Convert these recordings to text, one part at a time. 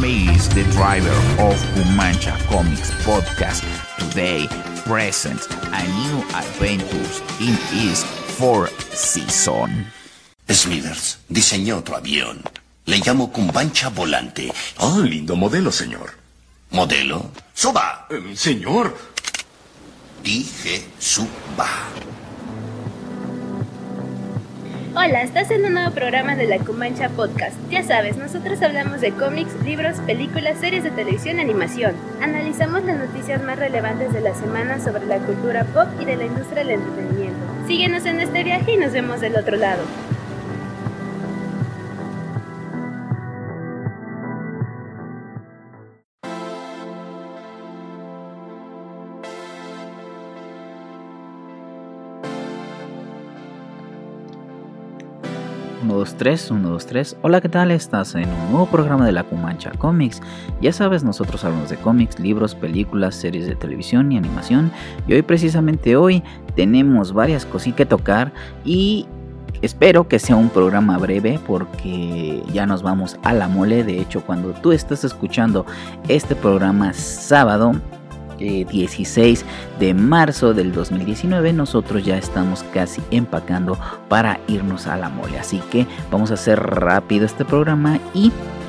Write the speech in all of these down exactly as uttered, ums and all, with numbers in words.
Rome is the driver of Kumancha Comics podcast. Today presents a new adventures in its fourth season. Smithers diseñó otro avión. Le llamo Kumancha Volante. Ah, lindo modelo, señor. ¿Modelo? ¡Suba! Eh, señor. Dije suba. Hola, estás en un nuevo programa de la Kumancha Podcast. Ya sabes, nosotros hablamos de cómics, libros, películas, series de televisión y animación. Analizamos las noticias más relevantes de la semana sobre la cultura pop y de la industria del entretenimiento. Síguenos en este viaje y nos vemos del otro lado. uno, dos, tres, uno, dos, tres. Hola, ¿qué tal? Estás en un nuevo programa de la Kumancha Comics. Ya sabes, nosotros hablamos de cómics, libros, películas, series de televisión y animación. Y hoy, precisamente hoy, tenemos varias cositas que tocar y espero que sea un programa breve porque ya nos vamos a la mole. De hecho, cuando tú estás escuchando este programa sábado, Eh, dieciséis de marzo del dos mil diecinueve, nosotros ya estamos casi empacando para irnos a la mole, así que vamos a hacer rápido este programa y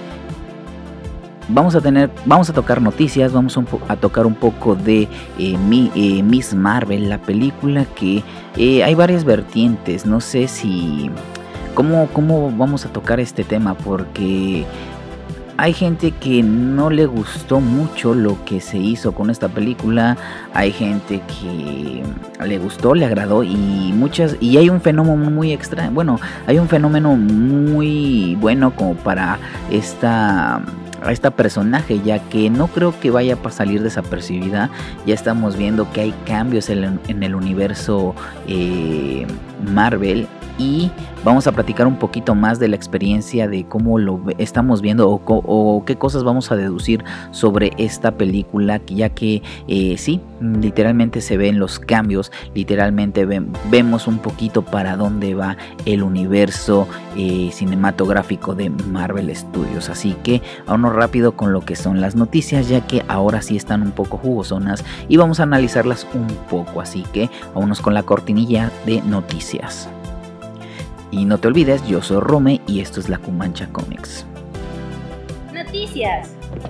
vamos a tener vamos a tocar noticias, vamos a, un po- a tocar un poco de eh, mi, eh, Miss Marvel, la película que eh, hay varias vertientes. No sé si cómo, cómo vamos a tocar este tema porque hay gente que no le gustó mucho lo que se hizo con esta película. Hay gente que le gustó, le agradó y muchas y hay un fenómeno muy extraño. Bueno, hay un fenómeno muy bueno como para esta a esta personaje, ya que no creo que vaya a salir desapercibida. Ya estamos viendo que hay cambios en, en el universo eh, Marvel. Y vamos a platicar un poquito más de la experiencia de cómo lo estamos viendo o, o qué cosas vamos a deducir sobre esta película, ya que eh, sí, literalmente se ven los cambios, literalmente ve, vemos un poquito para dónde va el universo eh, cinematográfico de Marvel Studios. Así que vámonos rápido con lo que son las noticias, ya que ahora sí están un poco jugosonas y vamos a analizarlas un poco. Así que vámonos con la cortinilla de noticias. Y no te olvides, yo soy Rome y esto es la Kumancha Comics. Noticias.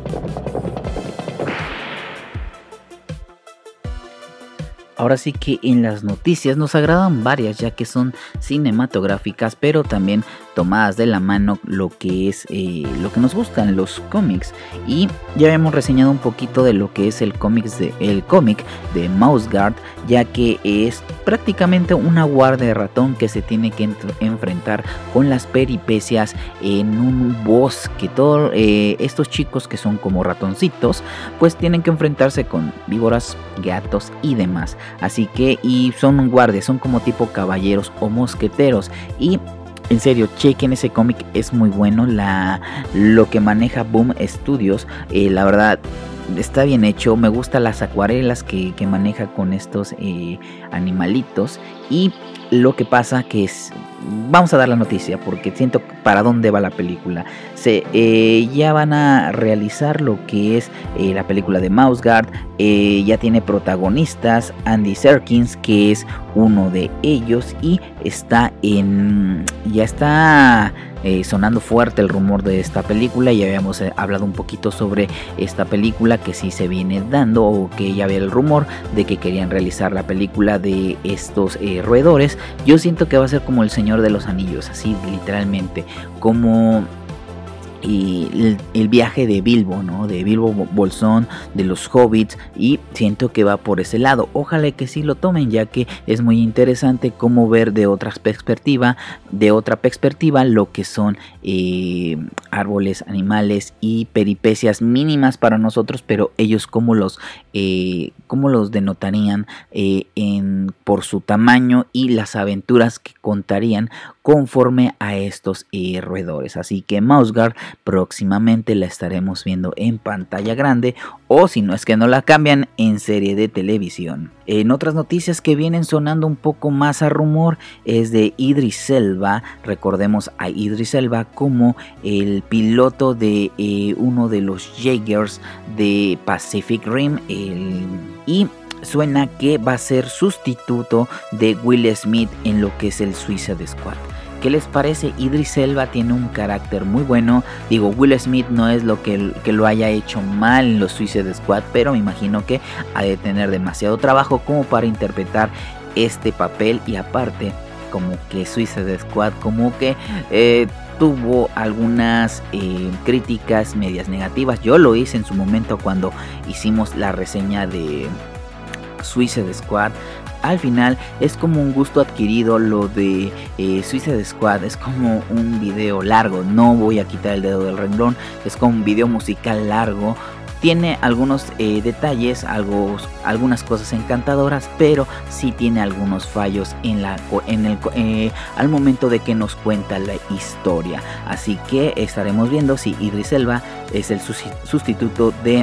Ahora sí que en las noticias nos agradan varias, ya que son cinematográficas, pero también tomadas de la mano lo que es eh, lo que nos gustan, los cómics. Y ya habíamos reseñado un poquito de lo que es el cómic de, el cómic de Mouse Guard, ya que es prácticamente una guardia de ratón que se tiene que ent- enfrentar con las peripecias en un bosque. Todos eh, estos chicos que son como ratoncitos, pues tienen que enfrentarse con víboras, gatos y demás. Así que, y son guardias, son como tipo caballeros o mosqueteros. Y en serio, chequen ese cómic, es muy bueno. La, lo que maneja Boom Studios, eh, la verdad, está bien hecho. Me gustan las acuarelas que, que maneja con estos eh, animalitos. Y lo que pasa que es, vamos a dar la noticia porque siento para dónde va la película. Se, eh, ya van a realizar lo que es eh, la película de Mouse Guard. Eh, ya tiene protagonistas Andy Serkins, que es uno de ellos, y está en ya está eh, sonando fuerte el rumor de esta película. Ya habíamos eh, hablado un poquito sobre esta película que sí se viene dando, o que ya había el rumor de que querían realizar la película de estos eh, roedores. Yo siento que va a ser como El Señor de los Anillos, así literalmente, como y el, el viaje de Bilbo, ¿no? De Bilbo Bolsón, de los hobbits, y siento que va por ese lado. Ojalá que sí lo tomen, ya que es muy interesante cómo ver de otra perspectiva, de otra perspectiva lo que son eh, árboles, animales y peripecias mínimas para nosotros, pero ellos cómo los eh, cómo los denotarían eh, en, por su tamaño y las aventuras que contarían conforme a estos eh, roedores. Así que Mouse Guard próximamente la estaremos viendo en pantalla grande, o si no es que no la cambian, en serie de televisión. En otras noticias que vienen sonando un poco más a rumor es de Idris Elba. Recordemos a Idris Elba como el piloto de eh, uno de los Jaegers de Pacific Rim, el, y suena que va a ser sustituto de Will Smith en lo que es el Suicide Squad. ¿Qué les parece? Idris Elba tiene un carácter muy bueno. Digo, Will Smith no es lo que, que lo haya hecho mal en los Suicide Squad, pero me imagino que ha de tener demasiado trabajo como para interpretar este papel. Y aparte, como que Suicide Squad como que eh, tuvo algunas eh, críticas medias negativas. Yo lo hice en su momento cuando hicimos la reseña de Suicide Squad. Al final es como un gusto adquirido lo de eh, Suicide Squad. Es como un video largo, no voy a quitar el dedo del renglón, es como un video musical largo. Tiene algunos eh, detalles, algo, algunas cosas encantadoras, pero sí tiene algunos fallos en la, en el, eh, al momento de que nos cuenta la historia. Así que estaremos viendo si Idris Elba es el sustituto de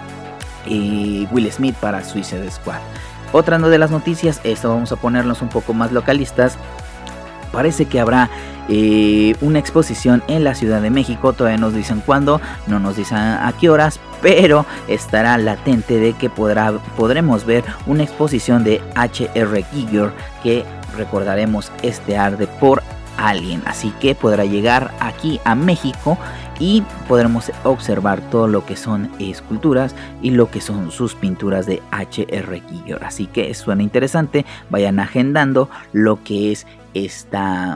eh, Will Smith para Suicide Squad. Otra de las noticias, esto vamos a ponernos un poco más localistas. Parece que habrá eh, una exposición en la Ciudad de México. Todavía nos dicen cuándo, no nos dicen a qué horas, pero estará latente de que podrá, podremos ver una exposición de H R. Giger, que recordaremos este arde por Alien. Así que podrá llegar aquí a México y podremos observar todo lo que son esculturas y lo que son sus pinturas de H R. Giger. Así que suena interesante, vayan agendando lo que es esta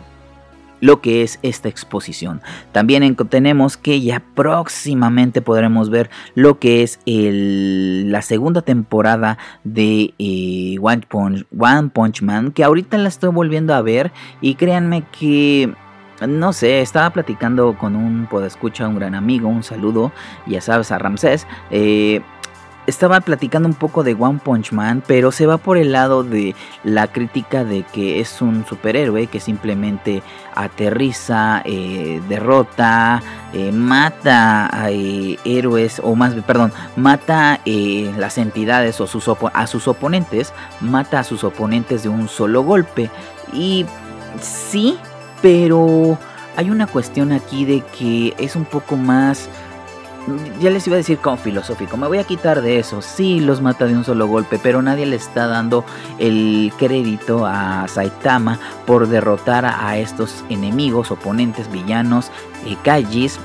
lo que es esta exposición. También en, tenemos que ya próximamente podremos ver lo que es el, la segunda temporada de eh, One, Punch, One Punch Man, que ahorita la estoy volviendo a ver y créanme que no sé, estaba platicando con un podescucha, un gran amigo, un saludo, ya sabes, a Ramsés. Eh, estaba platicando un poco de One Punch Man, pero se va por el lado de la crítica de que es un superhéroe que simplemente aterriza, eh, derrota, eh, mata a eh, héroes, o más, perdón, mata eh, las entidades o sus a sus oponentes, mata a sus oponentes de un solo golpe. Y sí, pero hay una cuestión aquí de que es un poco más, ya les iba a decir como filosófico, me voy a quitar de eso. Sí, los mata de un solo golpe, pero nadie le está dando el crédito a Saitama por derrotar a estos enemigos, oponentes, villanos, eh, Kaijis.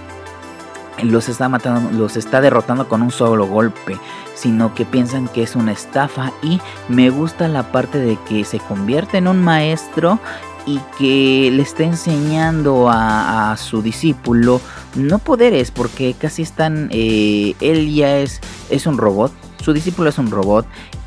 Los está matando, los está derrotando con un solo golpe, sino que piensan que es una estafa. Y me gusta la parte de que se convierte en un maestro y que le está enseñando a, a su discípulo no poderes, porque casi están, eh, él ya es, es un robot, su discípulo es un robot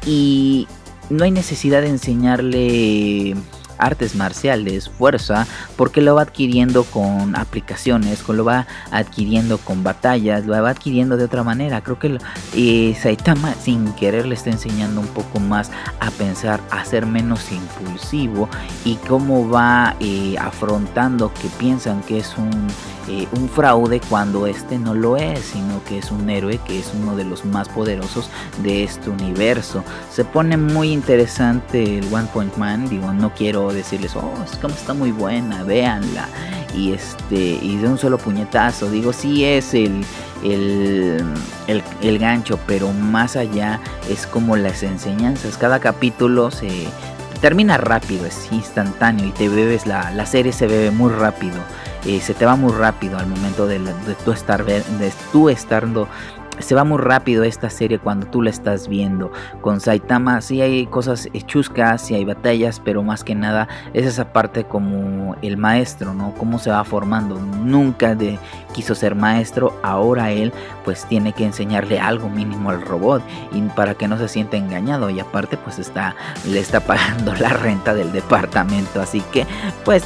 y no hay necesidad de enseñarle artes marciales, fuerza, porque lo va adquiriendo con aplicaciones, lo va adquiriendo con batallas, lo va adquiriendo de otra manera. Creo que eh, Saitama sin querer le está enseñando un poco más a pensar, a ser menos impulsivo, y cómo va eh, afrontando que piensan que es un Eh, un fraude cuando este no lo es, sino que es un héroe, que es uno de los más poderosos de este universo. Se pone muy interesante el One Punch Man. Digo, no quiero decirles, oh, es como está muy buena, véanla, y este y de un solo puñetazo. Digo, sí es el el, el el gancho, pero más allá es como las enseñanzas. Cada capítulo se termina rápido, es instantáneo, y te bebes la, la serie se bebe muy rápido. Eh, se te va muy rápido al momento de, la, de tú estar de tú estando se va muy rápido esta serie cuando tú la estás viendo. Con Saitama sí hay cosas chuscas, sí hay batallas, pero más que nada es esa parte como el maestro, ¿no? Cómo se va formando. Nunca de, quiso ser maestro, ahora él pues tiene que enseñarle algo mínimo al robot, y para que no se sienta engañado, y aparte pues está le está pagando la renta del departamento, así que pues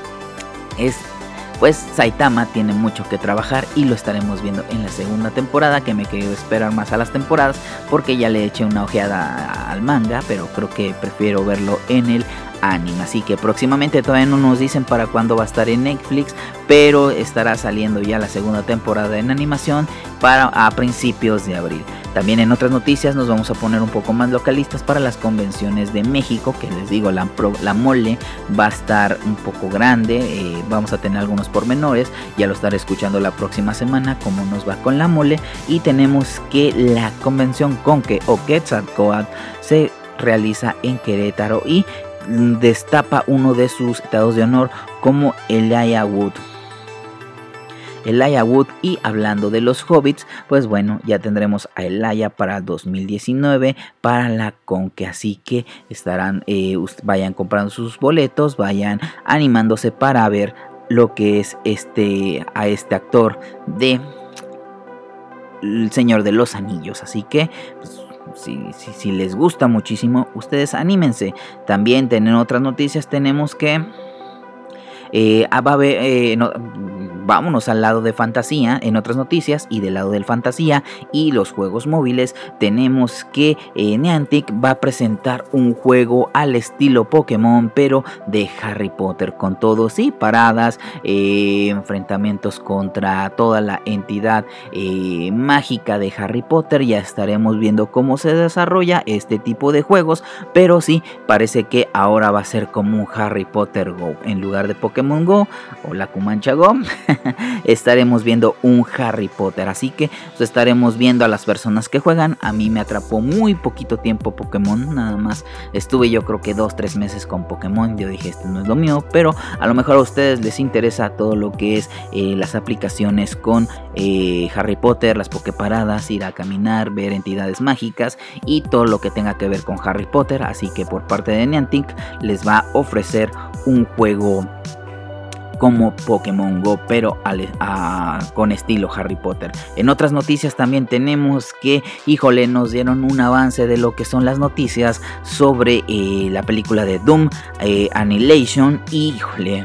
es Pues Saitama tiene mucho que trabajar, y lo estaremos viendo en la segunda temporada, que me he querido esperar más a las temporadas porque ya le eché una ojeada al manga, pero creo que prefiero verlo en el anime. Así que próximamente, todavía no nos dicen para cuándo va a estar en Netflix, pero estará saliendo ya la segunda temporada en animación para a principios de abril. También en otras noticias nos vamos a poner un poco más localistas para las convenciones de México, que les digo, la, la mole va a estar un poco grande, eh, vamos a tener algunos pormenores, ya lo estaré escuchando la próxima semana cómo nos va con la mole. Y tenemos que la convención Conque o Quetzalcóatl se realiza en Querétaro y destapa uno de sus invitados de honor como Elijah Wood. Elijah Wood. Y hablando de los hobbits, pues bueno, ya tendremos a Elijah para el dos mil diecinueve para la Conque, así que estarán, eh, vayan comprando sus boletos, vayan animándose para ver lo que es este a este actor de El Señor de los Anillos. Así que pues, Si, si, si les gusta muchísimo, ustedes anímense. También tienen otras noticias. Tenemos que eh, va a haber, eh, no, vámonos al lado de fantasía. En otras noticias y del lado del fantasía y los juegos móviles, tenemos que eh, Niantic va a presentar un juego al estilo Pokémon, pero de Harry Potter, con todos y paradas, eh, enfrentamientos contra toda la entidad eh, mágica de Harry Potter. Ya estaremos viendo cómo se desarrolla este tipo de juegos, pero sí, parece que ahora va a ser como un Harry Potter Go. En lugar de Pokémon Go o la Kumancha Go, estaremos viendo un Harry Potter. Así que pues, estaremos viendo a las personas que juegan. A mí me atrapó muy poquito tiempo Pokémon, nada más estuve yo creo que dos, tres meses con Pokémon. Yo dije, esto no es lo mío, pero a lo mejor a ustedes les interesa todo lo que es eh, las aplicaciones con eh, Harry Potter, las Poképaradas, ir a caminar, ver entidades mágicas y todo lo que tenga que ver con Harry Potter. Así que por parte de Niantic les va a ofrecer un juego como Pokémon Go, pero al, a, con estilo Harry Potter. En otras noticias también tenemos que, híjole, nos dieron un avance de lo que son las noticias sobre eh, la película de Doom eh, Annihilation. Híjole,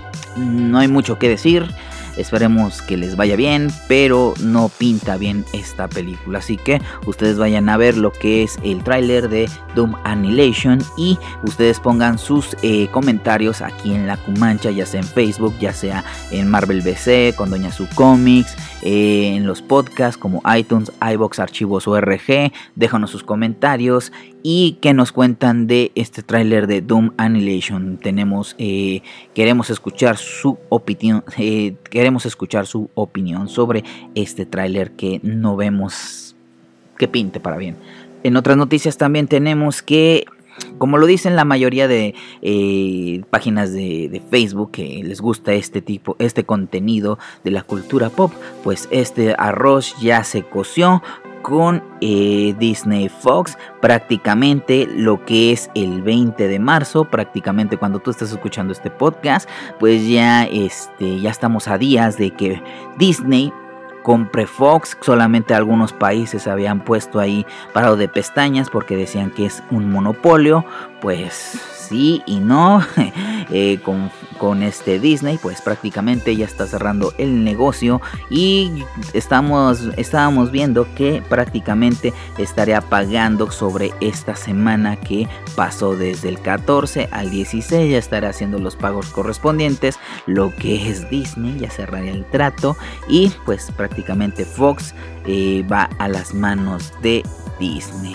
no hay mucho que decir. Esperemos que les vaya bien, pero no pinta bien esta película. Así que ustedes vayan a ver lo que es el tráiler de Doom Annihilation y ustedes pongan sus eh, comentarios aquí en la Kumancha, ya sea en Facebook, ya sea en Marvel B C, con Doña Su Comics, eh, en los podcasts como iTunes, iVoox, Archivos O R G. Déjanos sus comentarios y que nos cuentan de este tráiler de Doom Annihilation. Tenemos, eh, queremos escuchar su opinión, eh, queremos escuchar su opinión sobre este tráiler que no vemos que pinte para bien. En otras noticias también tenemos que, como lo dicen la mayoría de eh, páginas de, de Facebook que les gusta este tipo, este contenido de la cultura pop, pues este arroz ya se coció con eh, Disney Fox prácticamente lo que es el veinte de marzo, prácticamente cuando tú estás escuchando este podcast, pues ya, este, ya estamos a días de que Disney compre Fox. Solamente algunos países habían puesto ahí parado de pestañas porque decían que es un monopolio. Pues sí y no. eh, con, con este Disney pues prácticamente ya está cerrando el negocio y estamos, estábamos viendo que prácticamente estaría pagando sobre esta semana que pasó desde el catorce al dieciséis. Ya estará haciendo los pagos correspondientes. Lo que es Disney ya cerraría el trato y pues prácticamente Fox eh, va a las manos de Disney.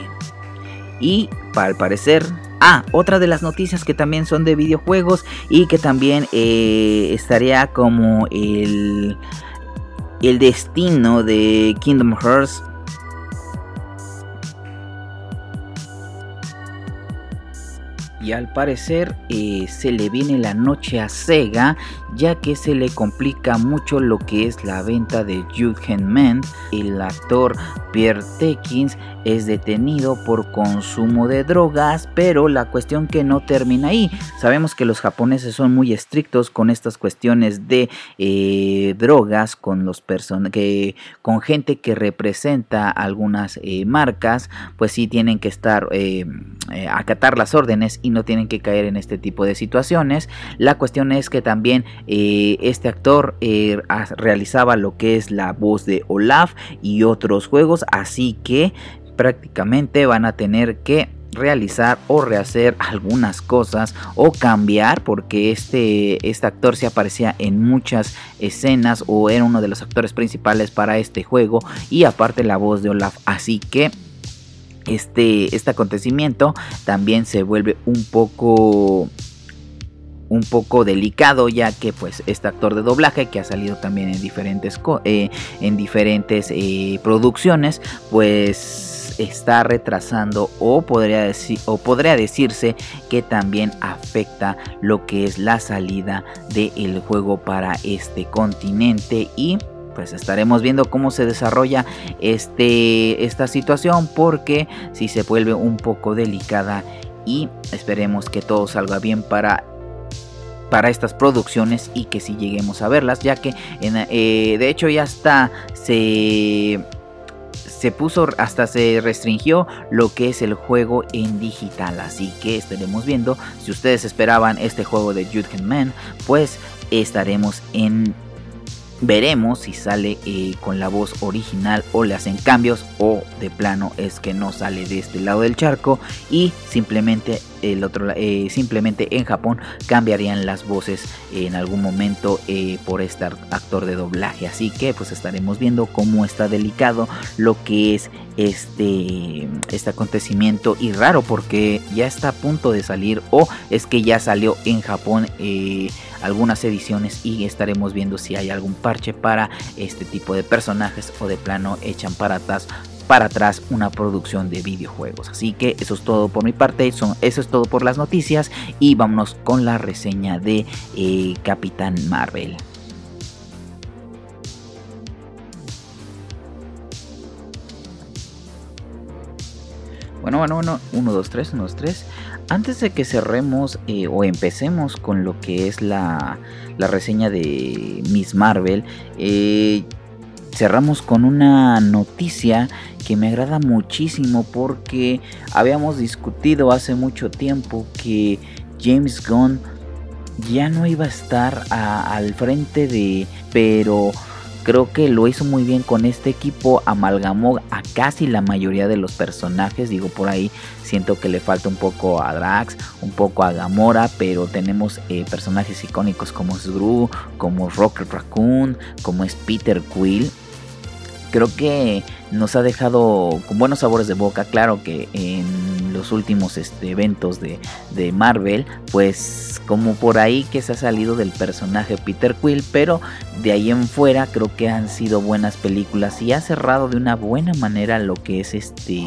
Y para al parecer, ah, otra de las noticias que también son de videojuegos y que también eh, estaría como el, el destino de Kingdom Hearts. Y al parecer eh, se le viene la noche a Sega, ya que se le complica mucho lo que es la venta de Judgment. El actor Pierre Tekins es detenido por consumo de drogas, pero la cuestión que no termina ahí. Sabemos que los japoneses son muy estrictos con estas cuestiones de eh, drogas, con los person- que con gente que representa algunas eh, marcas, pues sí tienen que estar eh, eh, acatar las órdenes y no tienen que caer en este tipo de situaciones. La cuestión es que también eh, este actor eh, realizaba lo que es la voz de Olaf y otros juegos, así que prácticamente van a tener que realizar o rehacer algunas cosas o cambiar, porque este, este actor se aparecía en muchas escenas o era uno de los actores principales para este juego, y aparte la voz de Olaf, así que este, este acontecimiento también se vuelve un poco un poco delicado, ya que pues este actor de doblaje, que ha salido también en diferentes eh, en diferentes eh, producciones, pues está retrasando, o podría decir o podría decirse que también afecta lo que es la salida del juego para este continente. Y pues estaremos viendo cómo se desarrolla este, esta situación, porque si se vuelve un poco delicada, y esperemos que todo salga bien para para estas producciones y que si lleguemos a verlas, ya que en, eh, de hecho ya está se se puso, hasta se restringió lo que es el juego en digital, así que estaremos viendo. Si ustedes esperaban este juego de Judgment Man, pues estaremos en veremos si sale eh, con la voz original o le hacen cambios, o de plano es que no sale de este lado del charco y simplemente el otro eh, simplemente en Japón cambiarían las voces eh, en algún momento eh, por este actor de doblaje. Así que pues estaremos viendo cómo está delicado lo que es este este acontecimiento, y raro porque ya está a punto de salir, o es que ya salió en Japón eh, algunas ediciones, y estaremos viendo si hay algún parche para este tipo de personajes, o de plano echan para atrás para atrás una producción de videojuegos. Así que eso es todo por mi parte, eso, eso es todo por las noticias, y vámonos con la reseña de eh, Capitán Marvel. Bueno, bueno, bueno, uno, dos, tres, uno, dos, tres. Antes de que cerremos eh, o empecemos con lo que es la, la reseña de Miss Marvel, eh, cerramos con una noticia que me agrada muchísimo, porque habíamos discutido hace mucho tiempo que James Gunn ya no iba a estar a, al frente de, pero creo que lo hizo muy bien con este equipo, amalgamó a casi la mayoría de los personajes. Digo, por ahí siento que le falta un poco a Drax, un poco a Gamora, pero tenemos eh, personajes icónicos como es Gru, como Rocket Raccoon, como es Peter Quill. Creo que nos ha dejado con buenos sabores de boca. Claro que en los últimos este, eventos de, de Marvel, pues como por ahí que se ha salido del personaje Peter Quill, pero de ahí en fuera creo que han sido buenas películas, y ha cerrado de una buena manera lo que es este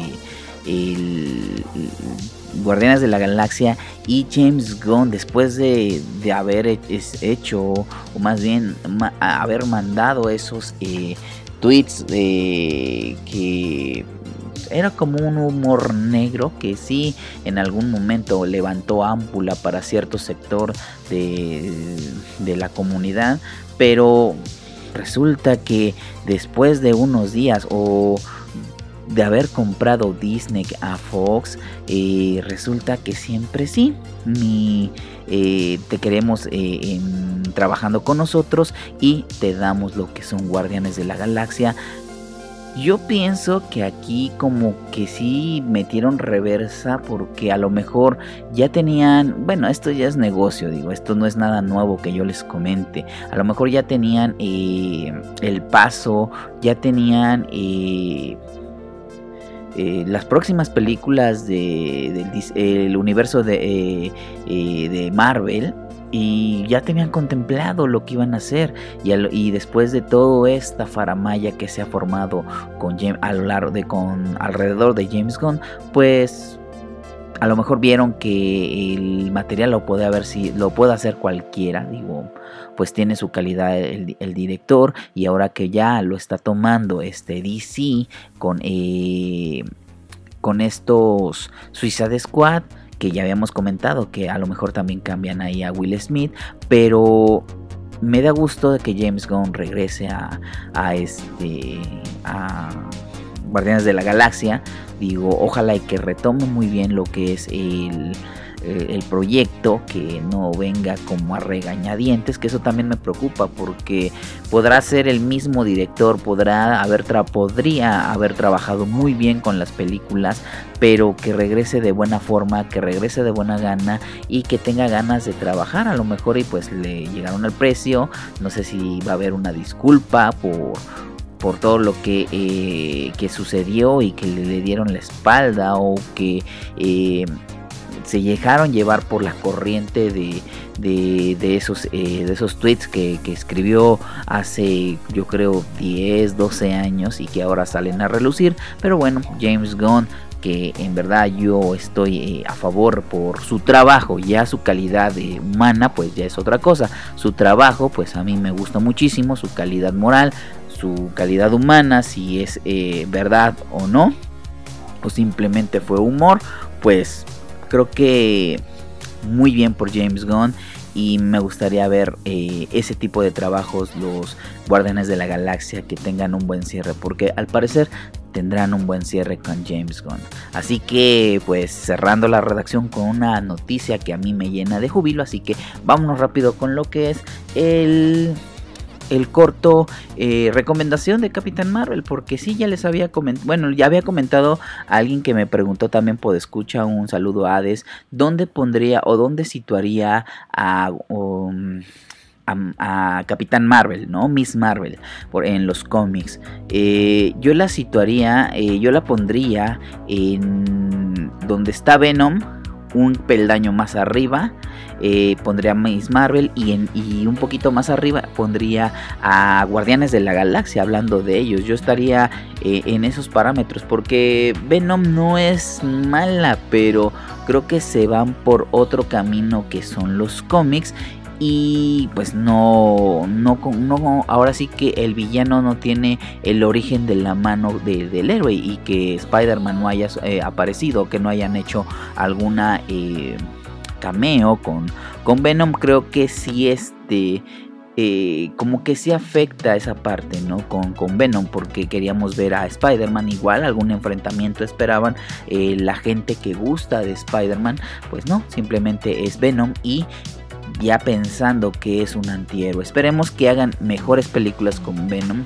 el, el Guardianes de la Galaxia. Y James Gunn, después de, de haber hecho, o más bien ma, haber mandado esos eh, tweets de que era como un humor negro, que sí en algún momento levantó ámpula para cierto sector de, de la comunidad, pero resulta que después de unos días o de haber comprado Disney a Fox, eh, resulta que siempre sí, ni eh, te queremos eh, en, trabajando con nosotros, y te damos lo que son Guardianes de la Galaxia. Yo pienso que aquí como que sí metieron reversa, porque a lo mejor ya tenían, bueno, esto ya es negocio, digo, esto no es nada nuevo que yo les comente. A lo mejor ya tenían eh, el paso, ya tenían eh, eh, las próximas películas de, de el universo de, eh, eh, de Marvel, y ya tenían contemplado lo que iban a hacer, y, al, y después de toda esta faramaya que se ha formado con James, a lo largo de con alrededor de James Gunn, pues a lo mejor vieron que el material lo puede haber si lo puede hacer cualquiera, digo, pues tiene su calidad el, el director, y ahora que ya lo está tomando este D C con eh, con estos Suicide Squad, que ya habíamos comentado que a lo mejor también cambian ahí a Will Smith, pero me da gusto de que James Gunn regrese a, a este a Guardianes de la Galaxia. Digo, ojalá y que retome muy bien lo que es el eh, el proyecto, que no venga como a regañadientes, que eso también me preocupa, porque podrá ser el mismo director, podrá haber tra- podría haber trabajado muy bien con las películas, pero que regrese de buena forma, que regrese de buena gana y que tenga ganas de trabajar. A lo mejor y pues le llegaron al precio, no sé si va a haber una disculpa por por todo lo que, eh, que sucedió y que le, le dieron la espalda, o que eh, se dejaron llevar por la corriente de, de, de, esos, eh, de esos tweets que, que escribió hace, yo creo, diez, doce años y que ahora salen a relucir. Pero bueno, James Gunn, que en verdad yo estoy eh, a favor por su trabajo, ya su calidad eh, humana pues ya es otra cosa. Su trabajo pues a mí me gusta muchísimo, su calidad moral, su calidad humana, si es eh, verdad o no, o simplemente fue humor, pues creo que muy bien por James Gunn. Y me gustaría ver eh, ese tipo de trabajos, los Guardianes de la Galaxia, que tengan un buen cierre, porque al parecer tendrán un buen cierre con James Gunn. Así que pues cerrando la redacción con una noticia que a mí me llena de júbilo, así que vámonos rápido con lo que es el... el corto eh, recomendación de Capitán Marvel, porque sí, ya les había comentado, bueno, ya había comentado a alguien que me preguntó también por escucha, un saludo a Hades, dónde pondría o dónde situaría a, um, a, a Capitán Marvel, ¿no? Miss Marvel, por, en los cómics. Eh, yo la situaría, eh, yo la pondría en donde está Venom, un peldaño más arriba. Eh, pondría a Miss Marvel y, en, y un poquito más arriba pondría a Guardianes de la Galaxia. Hablando de ellos, yo estaría eh, en esos parámetros, porque Venom no es mala, pero creo que se van por otro camino que son los cómics. Y pues no, no, no, ahora sí que el villano no tiene el origen de la mano de, del héroe, y que Spider-Man no haya eh, aparecido, que no hayan hecho alguna eh, cameo con, con Venom, creo que sí este... Eh, como que sí afecta esa parte, ¿no? Con, con Venom, porque queríamos ver a Spider-Man igual, algún enfrentamiento esperaban eh, la gente que gusta de Spider-Man, pues no, simplemente es Venom y ya pensando que es un antihéroe. Esperemos que hagan mejores películas con Venom.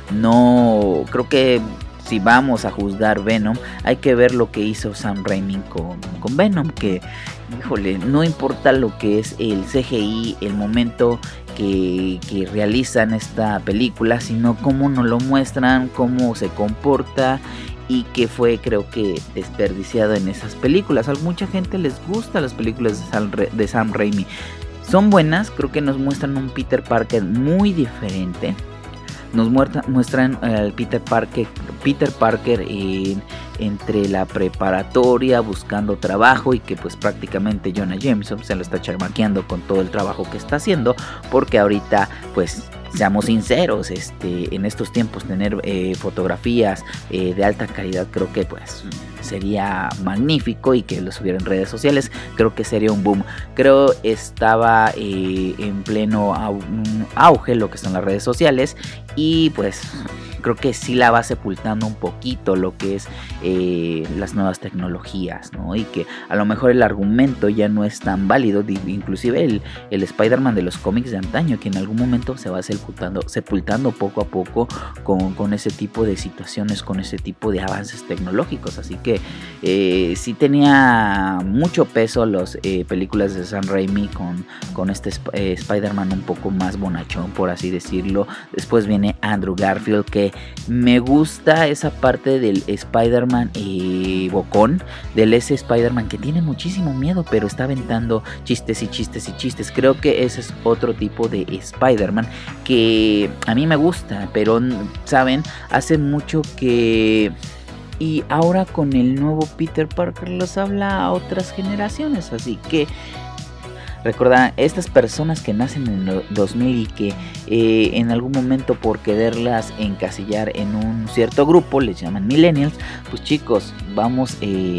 No, creo que si vamos a juzgar Venom, hay que ver lo que hizo Sam Raimi con, con Venom, que, híjole, no importa lo que es el C G I, el momento que, que realizan esta película, sino cómo nos lo muestran, cómo se comporta, y que fue, creo que, desperdiciado en esas películas. A mucha gente les gustan las películas de Sam, de Sam Raimi. Son buenas, creo que nos muestran un Peter Parker muy diferente. Nos muestra, muestran al Peter Parker, Peter Parker en, entre la preparatoria buscando trabajo, y que pues prácticamente Jonah Jameson se lo está chamaqueando con todo el trabajo que está haciendo, porque ahorita pues seamos sinceros, este, en estos tiempos tener eh, fotografías eh, de alta calidad creo que pues sería magnífico, y que lo subiera en redes sociales creo que sería un boom. Creo estaba eh, en pleno au- auge lo que son las redes sociales, y pues creo que sí la va sepultando un poquito lo que es eh, las nuevas tecnologías, ¿no? Y que a lo mejor el argumento ya no es tan válido, inclusive el, el Spider-Man de los cómics de antaño, que en algún momento se va sepultando, sepultando poco a poco con, con ese tipo de situaciones, con ese tipo de avances tecnológicos. Así que eh, sí tenía mucho peso las eh, películas de Sam Raimi con, con este eh, Spider-Man un poco más bonachón, por así decirlo. Después viene Andrew Garfield, que me gusta esa parte del Spider-Man eh, bocón, del ese Spider-Man que tiene muchísimo miedo, pero está aventando chistes y chistes y chistes. Creo que ese es otro tipo de Spider-Man que a mí me gusta, pero saben, hace mucho que... Y ahora con el nuevo Peter Parker los habla a otras generaciones, así que recordarán, estas personas que nacen en el dos mil y que eh, en algún momento por quererlas encasillar en un cierto grupo les llaman millennials, pues chicos, vamos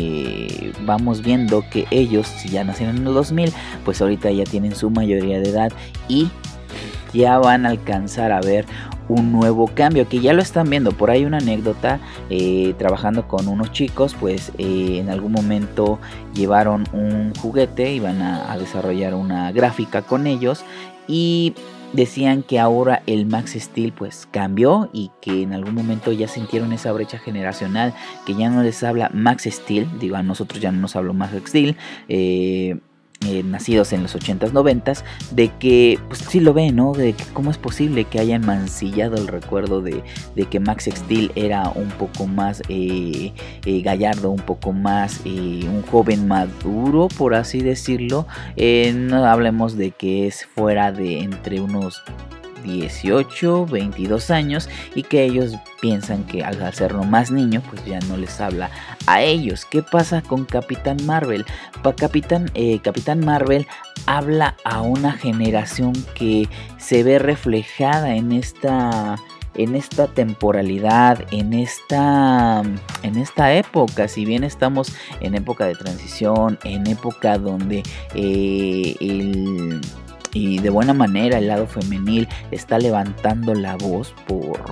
eh, vamos viendo que ellos, si ya nacieron en el dos mil, pues ahorita ya tienen su mayoría de edad y ya van a alcanzar a ver un nuevo cambio, que ya lo están viendo. Por ahí una anécdota, eh, trabajando con unos chicos, pues eh, en algún momento llevaron un juguete, iban a, a desarrollar una gráfica con ellos y decían que ahora el Max Steel pues cambió y que en algún momento ya sintieron esa brecha generacional, que ya no les habla Max Steel, digo, a nosotros ya no nos habla Max Steel, eh, Eh, nacidos en los ochentas, noventas, de que pues sí lo ven, ¿no? De que cómo es posible que hayan mancillado el recuerdo de, de que Max Steel era un poco más eh, eh, gallardo, un poco más eh, un joven maduro, por así decirlo. Eh, no hablemos de que es fuera de entre unos dieciocho, veintidós años, y que ellos piensan que al hacerlo más niño pues ya no les habla a ellos. ¿Qué pasa con Capitán Marvel? Pa Capitán, eh, Capitán Marvel habla a una generación que se ve reflejada en esta en esta temporalidad, en esta en esta época. Si bien estamos en época de transición, en época donde eh, el y de buena manera el lado femenil está levantando la voz por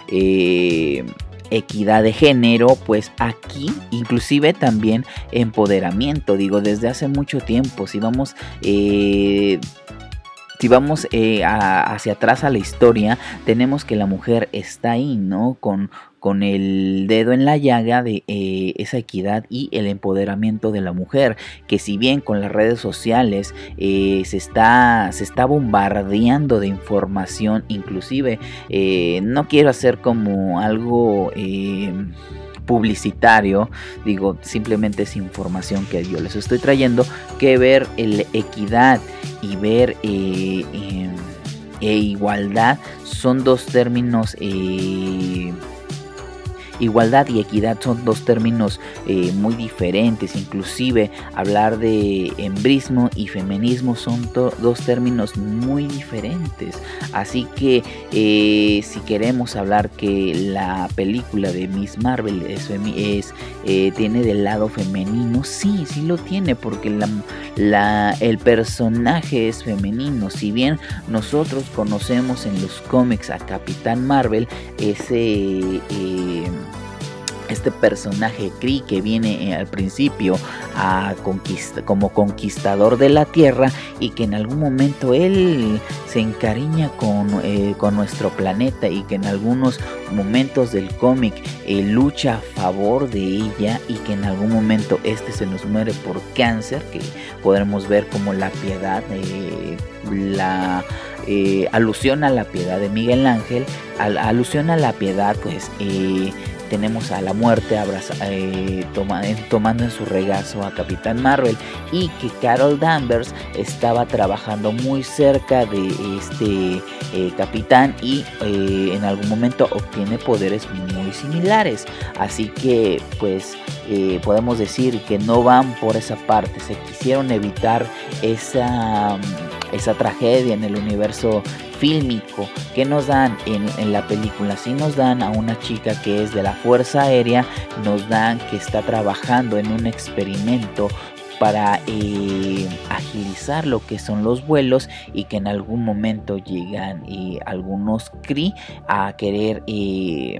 eh, equidad de género, pues aquí inclusive también empoderamiento. Digo, desde hace mucho tiempo, si vamos eh, si vamos eh, a, hacia atrás a la historia, tenemos que la mujer está ahí, ¿no? Con con el dedo en la llaga de eh, esa equidad y el empoderamiento de la mujer, que si bien con las redes sociales eh, se está se está bombardeando de información, inclusive eh, no quiero hacer como algo eh, publicitario, digo, simplemente es información que yo les estoy trayendo, que ver el equidad y ver eh, eh, e igualdad son dos términos eh, igualdad y equidad son dos términos eh, muy diferentes. Inclusive hablar de embrismo y feminismo son dos términos muy diferentes. Así que eh, si queremos hablar que la película de Miss Marvel es, es eh, tiene del lado femenino, sí, sí lo tiene, porque la, la, el personaje es femenino. Si bien nosotros conocemos en los cómics a Capitán Marvel, ese eh, este personaje Kree que viene eh, al principio a conquista, como conquistador de la Tierra, y que en algún momento él se encariña con, eh, con nuestro planeta, y que en algunos momentos del cómic eh, lucha a favor de ella, y que en algún momento este se nos muere por cáncer, que podremos ver como la piedad, eh, la eh, alusión a la piedad de Miguel Ángel, al, alusión a la piedad, pues eh, tenemos a la muerte abraza, eh, toma, eh, tomando en su regazo a Capitán Marvel, y que Carol Danvers estaba trabajando muy cerca de este eh, capitán, y eh, en algún momento obtiene poderes muy similares. Así que pues eh, podemos decir que no van por esa parte, se quisieron evitar esa, esa tragedia en el universo fílmico que nos dan en, en la película. Si nos dan a una chica que es de la Fuerza Aérea, nos dan que está trabajando en un experimento para eh, agilizar lo que son los vuelos, y que en algún momento llegan eh, algunos Kree a querer eh,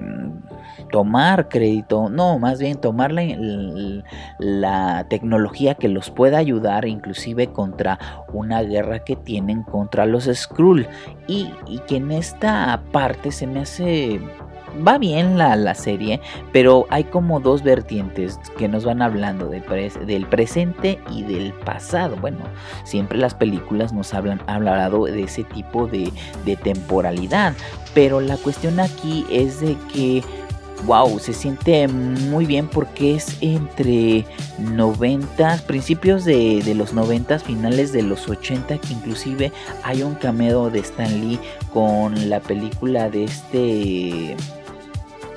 tomar crédito, no, más bien tomar la, la, la tecnología que los pueda ayudar, inclusive contra una guerra que tienen contra los Skrull, y, y que en esta parte se me hace... va bien la, la serie, pero hay como dos vertientes que nos van hablando de pres, del presente y del pasado. Bueno, siempre las películas nos hablan hablado de ese tipo de, de temporalidad, pero la cuestión aquí es de que wow, se siente muy bien porque es entre noventas, principios de, de los noventas, finales de los ochenta, que inclusive hay un cameo de Stan Lee con la película de este...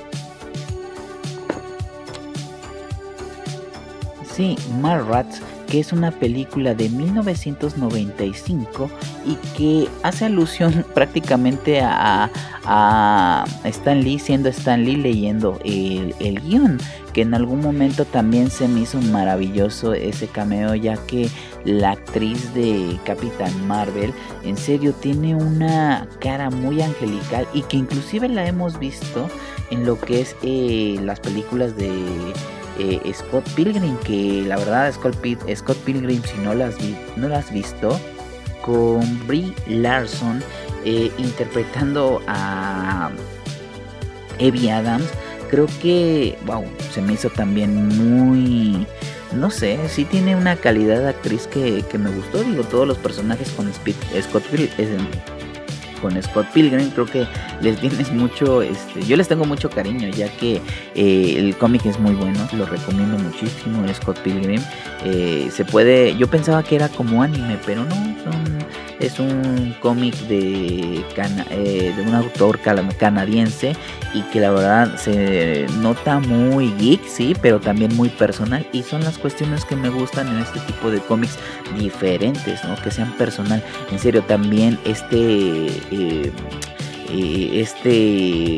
Sí, Mallrats, que es una película de mil novecientos noventa y cinco y que hace alusión prácticamente a, a Stan Lee, siendo Stan Lee leyendo el, el guión, que en algún momento también se me hizo maravilloso ese cameo, ya que la actriz de Capitán Marvel en serio tiene una cara muy angelical y que inclusive la hemos visto en lo que es eh, las películas de eh, Scott Pilgrim, que la verdad Scott, Pil- Scott Pilgrim, si no las, vi- no las has visto, con Brie Larson eh, interpretando a Evie Adams, creo que wow, se me hizo también muy, no sé, sí tiene una calidad de actriz que, que me gustó. Digo, todos los personajes con Speed, Scott Pilgrim, eh, con Scott Pilgrim creo que les tienes mucho, este, yo les tengo mucho cariño, ya que eh, el cómic es muy bueno, lo recomiendo muchísimo. El Scott Pilgrim eh, se puede, yo pensaba que era como anime, pero no, son, es un cómic de, cana, eh, de un autor canadiense y que la verdad se nota muy geek, sí, pero también muy personal, y son las cuestiones que me gustan en este tipo de cómics diferentes, ¿no? Que sean personal. En serio, también este eh, eh, este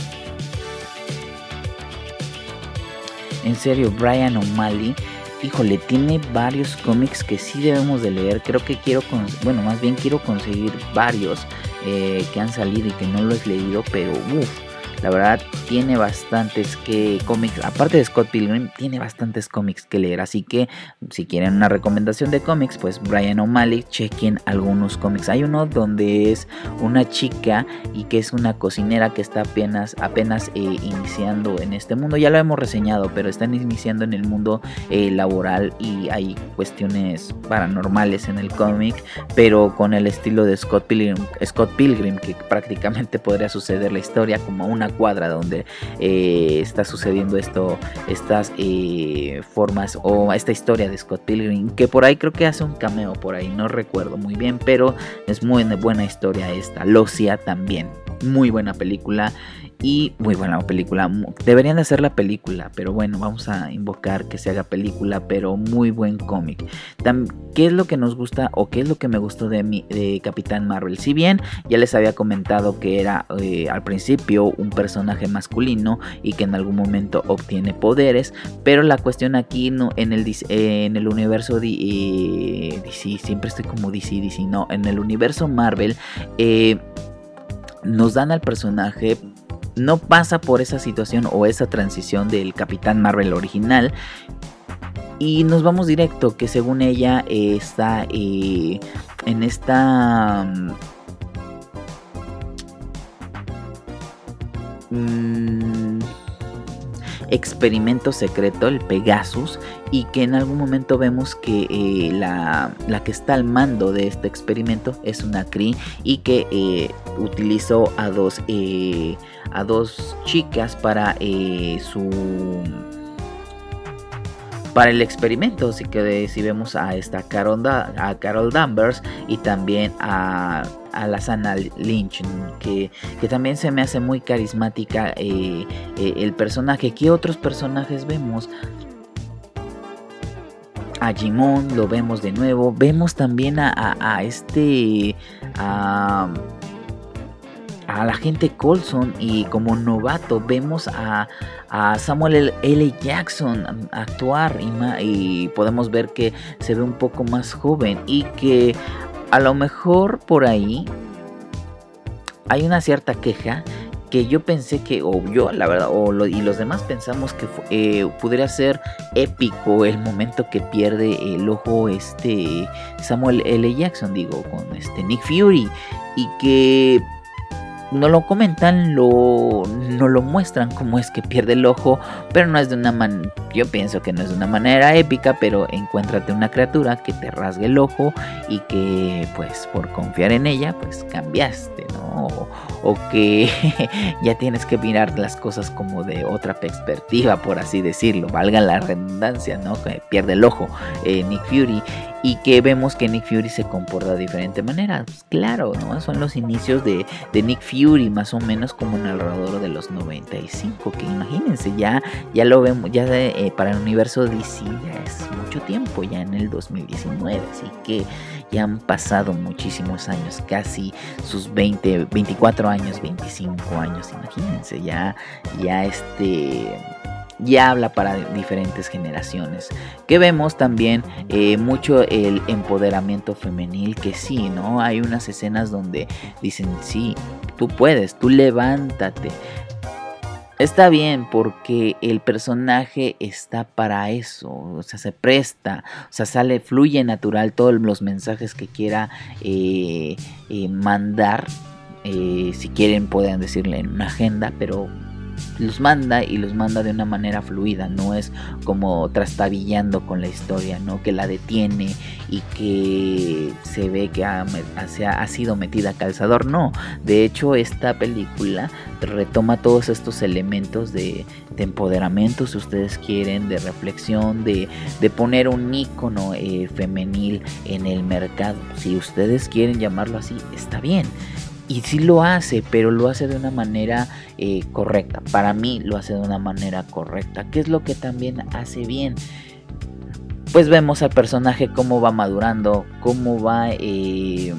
en serio Brian O'Malley, híjole, tiene varios cómics que sí debemos de leer. Creo que quiero, bueno, más bien quiero conseguir varios eh, que han salido y que no los he leído, pero uff, la verdad tiene bastantes que cómics, aparte de Scott Pilgrim, tiene bastantes cómics que leer. Así que si quieren una recomendación de cómics, pues Brian O'Malley, chequen algunos cómics. Hay uno donde es una chica y que es una cocinera que está apenas, apenas eh, iniciando en este mundo. Ya lo hemos reseñado, pero están iniciando en el mundo eh, laboral y hay cuestiones paranormales en el cómic, pero con el estilo de Scott Pilgrim, Scott Pilgrim, que prácticamente podría suceder la historia como una cuadra donde eh, está sucediendo esto, estas eh, formas o esta historia de Scott Pilgrim, que por ahí creo que hace un cameo por ahí, no recuerdo muy bien, pero es muy buena historia esta. Losia también, muy buena película y muy buena película. Deberían de hacer la película, pero bueno, vamos a invocar que se haga película, pero muy buen cómic. ¿Qué es lo que nos gusta o qué es lo que me gustó de, mi, de Capitán Marvel? Si bien ya les había comentado que era eh, al principio un personaje masculino y que en algún momento obtiene poderes, pero la cuestión aquí no, en, el, eh, en el universo de, eh, D C, siempre estoy como D C, D C, no, en el universo Marvel eh, nos dan al personaje, no pasa por esa situación o esa transición del Capitán Marvel original y nos vamos directo, que según ella eh, está eh, en esta mmm, experimento secreto, el Pegasus, y que en algún momento vemos que eh, la, la que está al mando de este experimento es una Kree y que eh, utilizó a dos eh, a dos chicas para eh, su para el experimento. Así que si vemos a esta Carol, da, a Carol Danvers y también a, a Lashana Lynch, que, que también se me hace muy carismática eh, eh, el personaje. ¿Qué otros personajes vemos? A Jimon lo vemos de nuevo. Vemos también a, a, a este a, a la agente Coulson, y como novato vemos a, a Samuel L. Jackson actuar y, ma, y podemos ver que se ve un poco más joven y que a lo mejor por ahí hay una cierta queja que yo pensé que, o yo la verdad, o lo, y los demás pensamos que eh, pudiera ser épico el momento que pierde el ojo este Samuel L. Jackson, digo, con este Nick Fury, y que no lo comentan, lo, no lo muestran cómo es que pierde el ojo, pero no es de una manera, yo pienso que no es de una manera épica, pero encuéntrate una criatura que te rasgue el ojo y que pues por confiar en ella pues cambiaste, ¿no? O, o que ya tienes que mirar las cosas como de otra perspectiva, por así decirlo, valga la redundancia, ¿no? Que pierde el ojo eh, Nick Fury. y que vemos que Nick Fury se comporta de diferente manera. Pues claro, ¿no? Son los inicios de, de Nick Fury, más o menos como en alrededor de los noventa y cinco, que imagínense, ya, ya lo vemos, ya de, eh, para el universo D C ya es mucho tiempo, ya en el dos mil diecinueve, así que ya han pasado muchísimos años, casi sus veinte, veinticuatro años, veinticinco años, imagínense, ya, ya este... ya habla para diferentes generaciones. Que vemos también eh, mucho el empoderamiento femenil, que sí, ¿no? Hay unas escenas donde dicen, sí, tú puedes, tú levántate. Está bien porque el personaje está para eso, o sea, se presta, o sea, sale, fluye natural todos los mensajes que quiera eh, eh, mandar. Eh, si quieren pueden decirle en una agenda, pero los manda y los manda de una manera fluida, no es como trastabillando con la historia, ¿no? Que la detiene y que se ve que ha, ha, ha sido metida a calzador, no. De hecho, esta película retoma todos estos elementos de, de empoderamiento, si ustedes quieren, de reflexión, de, de poner un ícono eh, femenil en el mercado. Si ustedes quieren llamarlo así, está bien. Y sí lo hace, pero lo hace de una manera eh, correcta. Para mí lo hace de una manera correcta. ¿Qué es lo que también hace bien? Pues vemos al personaje cómo va madurando, cómo va eh,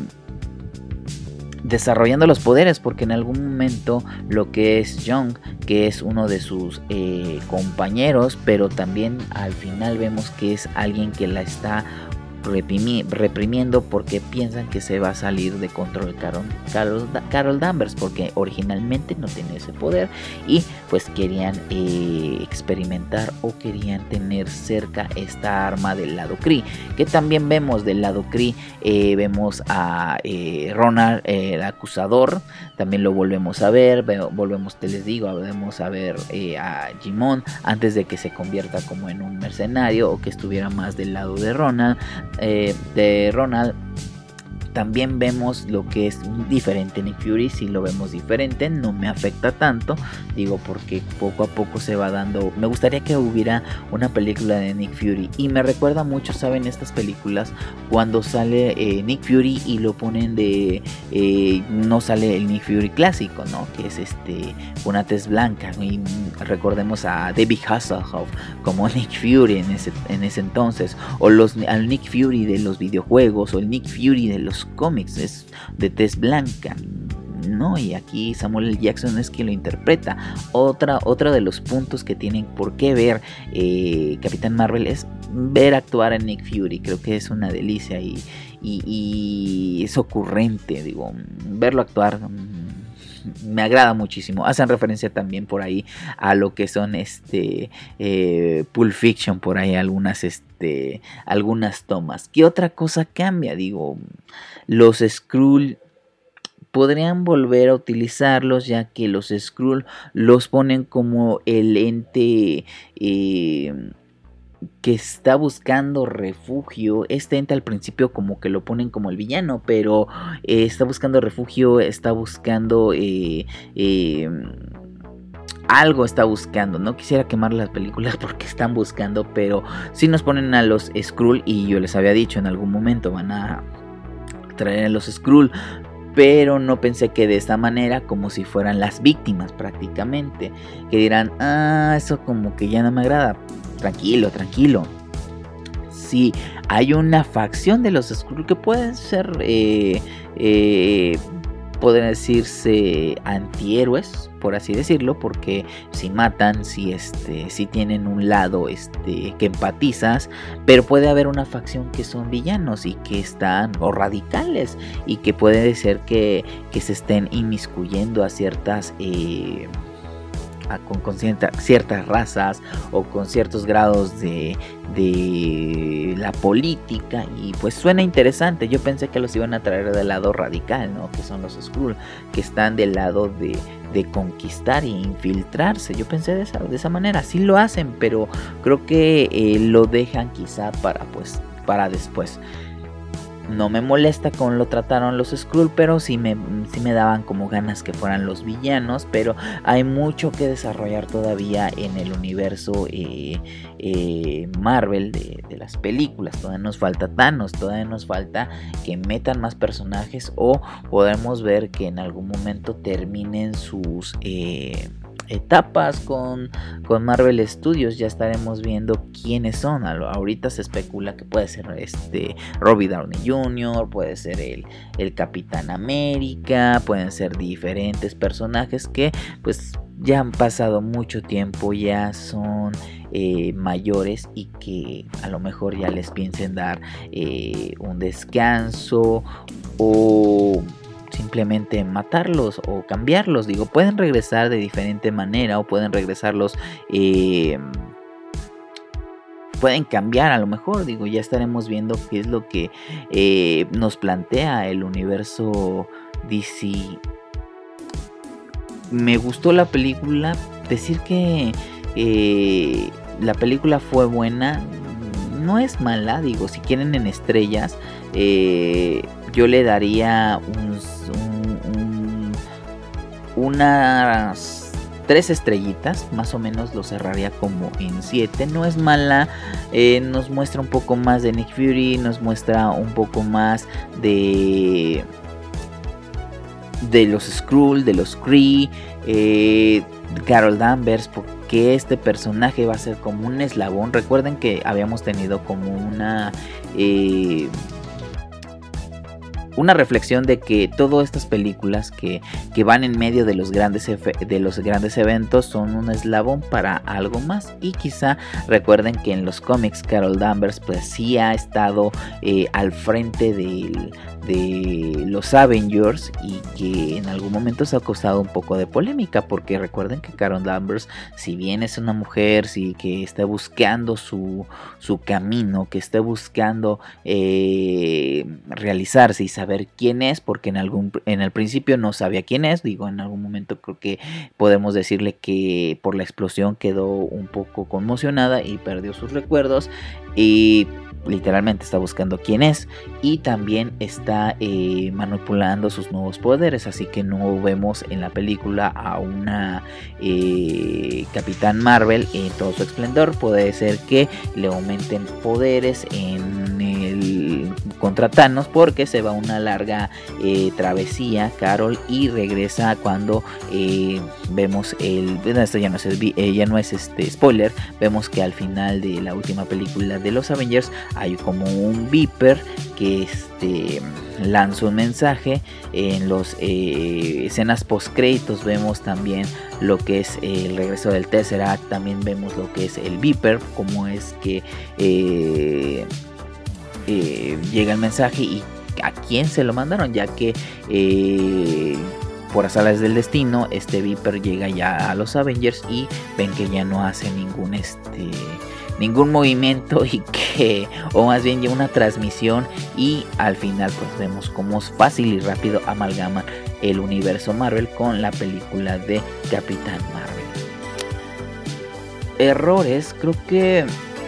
desarrollando los poderes. Porque en algún momento lo que es Young, que es uno de sus eh, compañeros, pero también al final vemos que es alguien que la está Reprimi- reprimiendo porque piensan que se va a salir de control Carol, Carol, Carol Danvers, porque originalmente no tenía ese poder y pues querían eh, experimentar o querían tener cerca esta arma del lado Kree, que también vemos del lado Kree. eh, vemos a eh, Ronald, eh, el acusador, también lo volvemos a ver, ve- volvemos, te les digo, volvemos a ver eh, a Jimon antes de que se convierta como en un mercenario o que estuviera más del lado de Ronald. Eh, de Ronald también vemos lo que es diferente Nick Fury. Si lo vemos diferente, no me afecta tanto, digo, porque poco a poco se va dando. Me gustaría que hubiera una película de Nick Fury y me recuerda mucho, ¿saben? Estas películas cuando sale eh, Nick Fury y lo ponen de eh, no sale el Nick Fury clásico, ¿no? Que es este una tez blanca, y recordemos a David Hasselhoff como Nick Fury en ese, en ese entonces, o los, al Nick Fury de los videojuegos, o el Nick Fury de los cómics, es de tez blanca, no, y aquí Samuel L. Jackson es quien lo interpreta. Otra, otro de los puntos que tienen por qué ver eh, Capitán Marvel es ver actuar a Nick Fury. Creo que es una delicia y, y, y es ocurrente, digo, verlo actuar me agrada muchísimo. Hacen referencia también por ahí a lo que son este eh, Pulp Fiction, por ahí algunas este algunas tomas. ¿Qué otra cosa cambia? Digo, los Skrull podrían volver a utilizarlos, ya que los Skrull los ponen como el ente eh, que está buscando refugio. Este ente al principio como que lo ponen como el villano, pero eh, está buscando refugio, está buscando eh, eh, algo está buscando. No quisiera quemar las películas porque están buscando, pero sí nos ponen a los Skrull, y yo les había dicho en algún momento van a traer a los Skrull, pero no pensé que de esta manera, como si fueran las víctimas prácticamente, que dirán, ah, eso como que ya no me agrada. Tranquilo, tranquilo. Sí, hay una facción de los Skrull que pueden ser, eh, eh, pueden decirse antihéroes, por así decirlo, porque si matan, si este, si tienen un lado este, que empatizas, pero puede haber una facción que son villanos y que están, o radicales, y que puede ser que, que se estén inmiscuyendo a ciertas eh, a, con, con cierta, ciertas razas o con ciertos grados de, de la política, y pues suena interesante. Yo pensé que los iban a traer del lado radical, ¿no? Que son los Skrull, que están del lado de, de conquistar e infiltrarse. Yo pensé de esa, de esa manera. Sí lo hacen, pero creo que eh, lo dejan quizá para pues para después. no me molesta cómo lo trataron los Skrull, pero sí me, sí me daban como ganas que fueran los villanos. Pero hay mucho que desarrollar todavía en el universo eh, eh, Marvel de, de las películas. Todavía nos falta Thanos, todavía nos falta que metan más personajes, o podemos ver que en algún momento terminen sus eh, etapas con, con Marvel Studios. Ya estaremos viendo quiénes son. Ahorita se especula que puede ser este Robert Downey junior, puede ser el, el Capitán América, pueden ser diferentes personajes que pues ya han pasado mucho tiempo, ya son eh, mayores, y que a lo mejor ya les piensen dar eh, un descanso, o simplemente matarlos o cambiarlos. Digo, pueden regresar de diferente manera, o pueden regresarlos eh, pueden cambiar a lo mejor. Digo, ya estaremos viendo qué es lo que eh, nos plantea el universo D C. Me gustó la película. Decir que eh, la película fue buena no es mala. Digo, si quieren en estrellas, eh, yo le daría un, un, un, unas tres estrellitas, más o menos lo cerraría como en siete. No es mala, eh, nos muestra un poco más de Nick Fury, nos muestra un poco más de de los Skrull, de los Kree, eh, Carol Danvers, porque este personaje va a ser como un eslabón. Recuerden que habíamos tenido como una eh, una reflexión de que todas estas películas que, que van en medio de los, grandes efe- de los grandes eventos son un eslabón para algo más. Y quizá recuerden que en los cómics Carol Danvers pues sí ha estado eh, al frente del, de los Avengers, y que en algún momento se ha causado un poco de polémica, porque recuerden que Carol Danvers, si bien es una mujer, sí, que está buscando su, su camino, que está buscando eh, realizarse y saber quién es, porque en algún en el principio no sabía quién es. Digo, en algún momento creo que podemos decirle que por la explosión quedó un poco conmocionada y perdió sus recuerdos, y literalmente está buscando quién es, y también está eh, manipulando sus nuevos poderes. Así que no vemos en la película a una eh, Capitán Marvel en todo su esplendor. Puede ser que le aumenten poderes en el contra Thanos, porque se va una larga eh, travesía Carol, y regresa cuando eh, vemos el esto ya no es, el, eh, ya no es este spoiler. Vemos que al final de la última película de los Avengers hay como un Viper que este lanza un mensaje. En los eh, escenas post créditos vemos también lo que es el regreso del Tesseract. También vemos lo que es el Viper, como es que eh, eh, llega el mensaje y a quién se lo mandaron, ya que eh, por azares del destino este Viper llega ya a los Avengers y ven que ya no hace ningún este ningún movimiento, y que, o más bien ya una transmisión, y al final pues vemos cómo fácil y rápido amalgaman el universo Marvel con la película de Capitán Marvel. Errores, creo que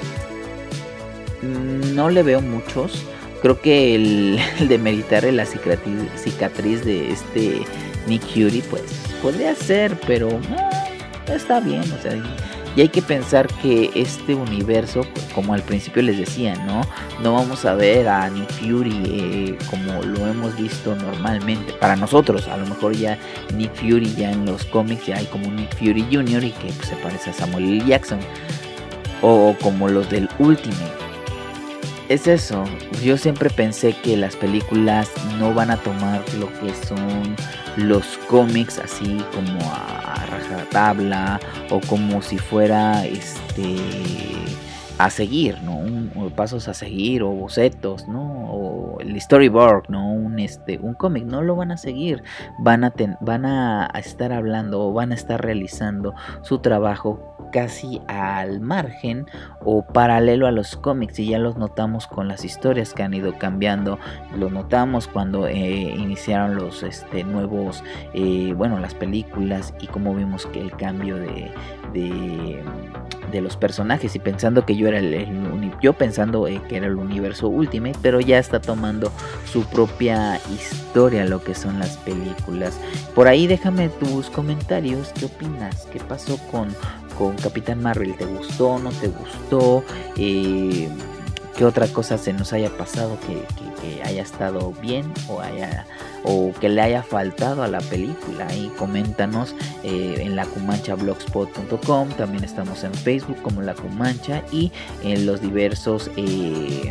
no le veo muchos. Creo que el, el de meritar la cicatriz, cicatriz de este Nick Fury pues podría ser, pero eh, está bien, o sea. Y hay que pensar que este universo, como al principio les decía, no, no vamos a ver a Nick Fury eh, como lo hemos visto normalmente. Para nosotros, a lo mejor ya Nick Fury ya en los cómics ya hay como un Nick Fury junior y que pues, se parece a Samuel L. Jackson, o como los del Ultimate. Es eso, yo siempre pensé que las películas no van a tomar lo que son los cómics así como a, a rajatabla, o como si fuera este a seguir, ¿no? Un, o pasos a seguir, o bocetos, ¿no? O el storyboard, ¿no? Un este un cómic, no lo van a seguir, van a ten, van a estar hablando, o van a estar realizando su trabajo casi al margen o paralelo a los cómics, y ya los notamos con las historias que han ido cambiando. Lo notamos cuando eh, iniciaron los este, nuevos, eh, bueno, las películas, y como vimos que el cambio de, de, de los personajes y pensando que yo era el, el yo pensando eh, que era el universo Ultimate, pero ya está tomando su propia historia lo que son las películas. Por ahí déjame tus comentarios, ¿qué opinas? ¿Qué pasó con, con Capitán Marvel? ¿Te gustó? ¿No te gustó? Eh, ¿Qué otra cosa se nos haya pasado que, que, que haya estado bien o haya o que le haya faltado a la película? Y coméntanos eh, en la cumancha blogspot punto com. También estamos en Facebook como La Cumancha y en los diversos eh,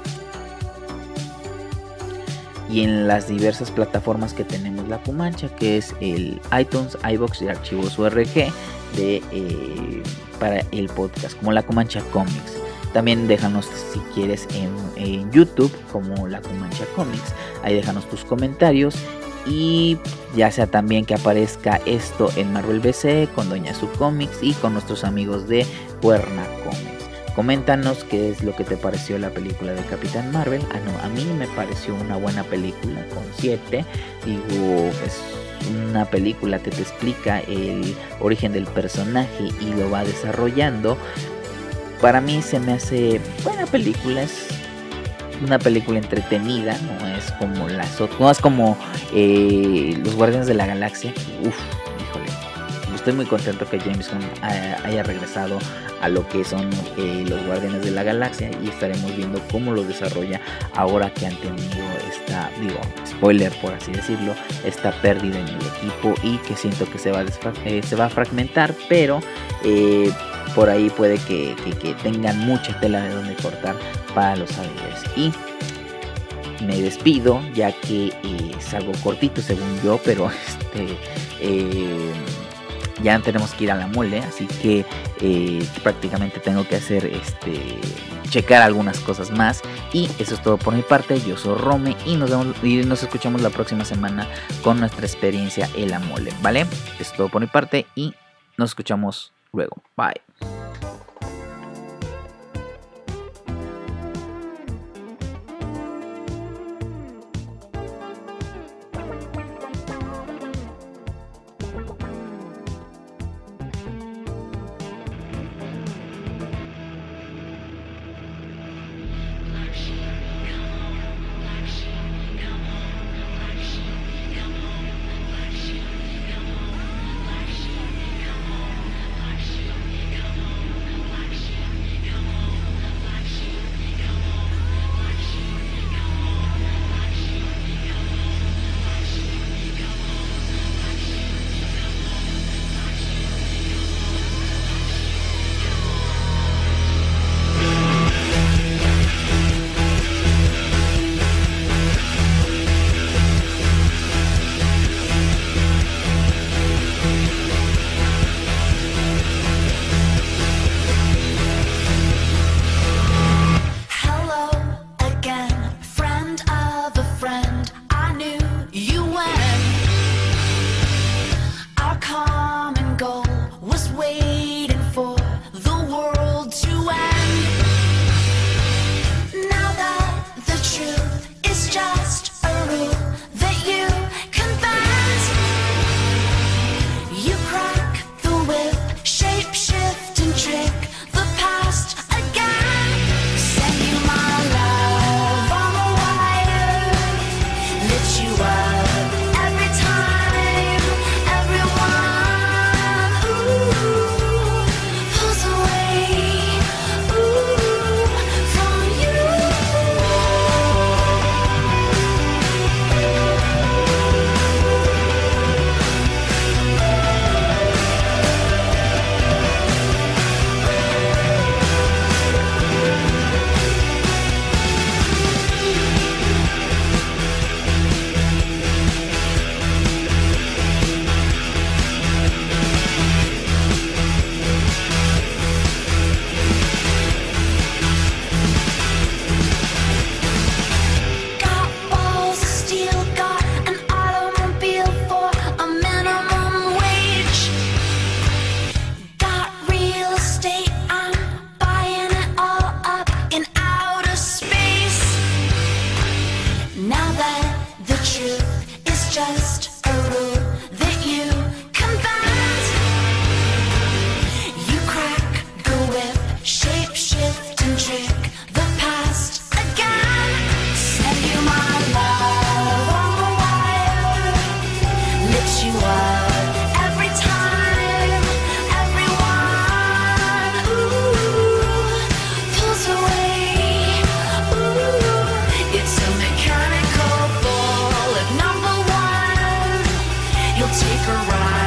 y en las diversas plataformas que tenemos La Cumancha, que es el iTunes, iVoox y archivos U R G de eh, para el podcast como La Cumancha Comics. También déjanos si quieres en, en YouTube como La Cumancha Comics. Ahí déjanos tus comentarios. Y ya sea también que aparezca esto en Marvel B C con Doña Su Comics y con nuestros amigos de Cuerna Comics. Coméntanos qué es lo que te pareció la película de Capitán Marvel. Ah, no, a mí me pareció una buena película con siete. Digo, es una película que te explica el origen del personaje y lo va desarrollando. Para mí se me hace buena película, es una película entretenida, no es como las otras, no es como eh, Los Guardianes de la Galaxia. Uf, híjole, estoy muy contento que James Gunn haya regresado a lo que son eh, Los Guardianes de la Galaxia y estaremos viendo cómo lo desarrolla ahora que han tenido esta, digo, spoiler por así decirlo, esta pérdida en el equipo y que siento que se va a, desfra- eh, se va a fragmentar, pero eh, por ahí puede que, que, que tengan mucha tela de donde cortar para los Avengers. Y me despido ya que eh, es algo cortito según yo, pero este eh, ya tenemos que ir a la mole, así que eh, prácticamente tengo que hacer este checar algunas cosas más. Y eso es todo por mi parte. Yo soy Rome y nos vemos y nos escuchamos la próxima semana con nuestra experiencia en la mole, ¿vale? Eso es todo por mi parte y nos escuchamos luego. Bye. you up every time. Everyone, ooh, pulls away. Ooh, it's a mechanical bull. If number one, he'll take a ride.